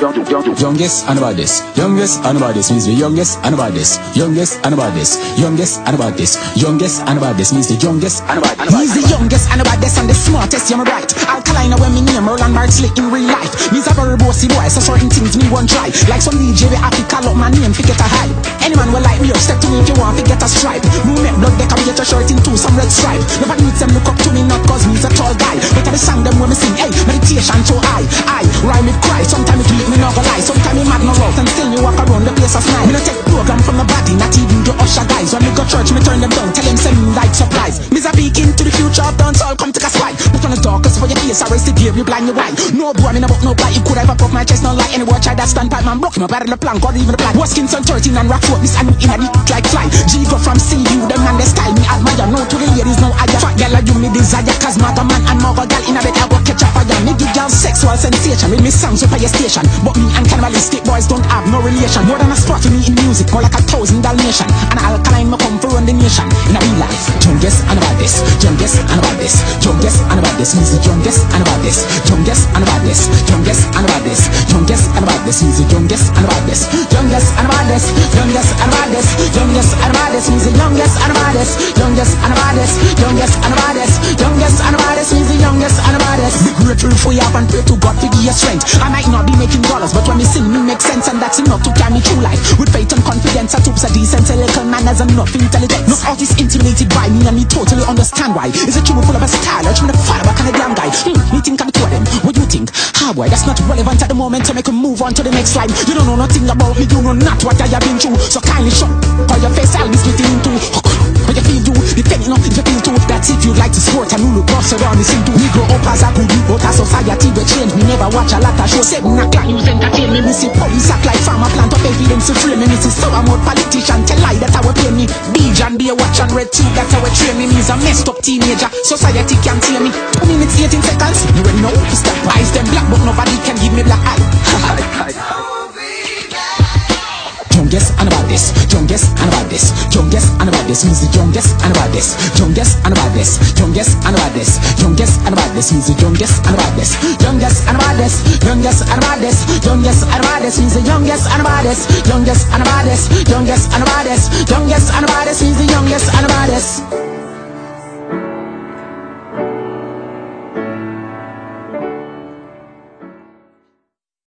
Youngest and baddest, youngest and baddest means the youngest and baddest, youngest and baddest, youngest and baddest, youngest and baddest means the youngest and baddest. He's the youngest and the baddest and the smartest, you're right. Alkaline when me name Roland Bartley in real life. Me's a very bossy boy, so certain things me won't try. Like some DJ we have to call up my name fi get a hype. Any man will like me or step to me if you want to get a stripe. Me make blood they can get a shirt into some red stripe. Never needs them look up to me not cause me's a tall guy. But I sing them when me sing, hey, meditation so I rhyme with cry. Sometimes it make me not go lie. Sometimes me mad no route and still me walk around the place a smile. Me no take program from the body, not even the usher guys. When me go church, me turn them down, tell them send me like supplies. Me's a peek into the future, dance all come take a spy. Put on the darkest for your face, I raise the gear, you blind your eye. No boy, me no book no blight, you could ever pop my chest, no like any watch I that stand pipe, man block him up out of the plank, or even the plank. Was skins on 13 and rock foot, this and in a neat like fly. G go from CU, them man they style me admire. No to the ladies, no I fat gal you me desire, cause maga man and maga gal in a bed I go catch a fire. Me give y'all sexual sensation with me songs up at your station. But me and cannibalistic boys don't have no relation. More than a spot to me in music, more like 1,000 Dalmatian. And alkaline me come for run the nation in a real life. Youngest and baddest, youngest and baddest, youngest and baddest means the youngest and baddest, youngest and baddest, youngest and baddest, youngest and baddest means the youngest and baddest, youngest and baddest, youngest and baddest, youngest and baddest means the youngest and baddest, youngest and baddest, youngest and baddest, youngest and baddest means the youngest and baddest. Be grateful for you and pray to God for give you strength. I might not be making dollars, but when me sing me make sense, and that's enough to carry me through life. With faith and confidence, I troops a decent, a little man has enough intelligence. No artist intimidated by me and me totally understand why. Is it true full of a style or true the fire back on the damn guy? Me think I'm the two of them. What do you think? Ah boy, that's not relevant at the moment to make a move on to the next slide. You don't know nothing about me, you know not what I have been through. So kindly show or your face I'll be splitting into. But you feel you, depending on if you feel too. That's if you like to sport and you look boss around the scene too. Me grow up as a good youth, but a society will change. Me never watch a lot of shows. 7 o'clock news entertainment. Me see police act like farmer plant up evidence to frame me. Me see sour mouth politician tell lie that I will pay me. Bijan be a watch and red too, that's how we train me. Me's a messed up teenager, society can't see me. 2 minutes 18 seconds, you will know to stop. Eyes them black but nobody can give me black eye. Youngest and baddest, youngest and baddest, youngest and baddest means the youngest and baddest, youngest and baddest, youngest and baddest, youngest and baddest means the youngest and baddest, youngest and baddest, youngest and baddest, youngest and baddest means the youngest and baddest, youngest and baddest, youngest and baddest, youngest and baddest means the youngest and baddest.